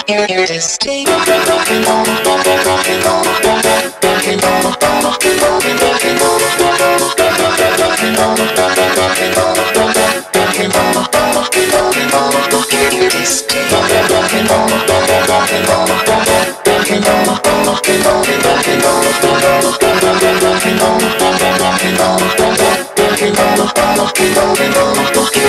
here to stay. Rock and roll, rock and roll, rock and roll, rock and roll, rock and roll, rock and roll, rock and roll, rock and roll, rock and roll, rock and roll, rock and roll, rock and roll, rock and roll, rock here to stay. Rock and roll, rock and roll, rock and roll, rock and roll, rock and roll, rock and roll, rock and roll, rock and roll, rock and roll, rock and roll, rock and roll, rock and roll, rock and roll, rock and roll, rock and roll.